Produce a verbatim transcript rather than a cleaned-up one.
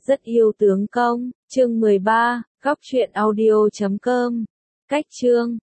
Rất yêu tướng công, chương mười ba, góc truyện audio chấm com. Cách chương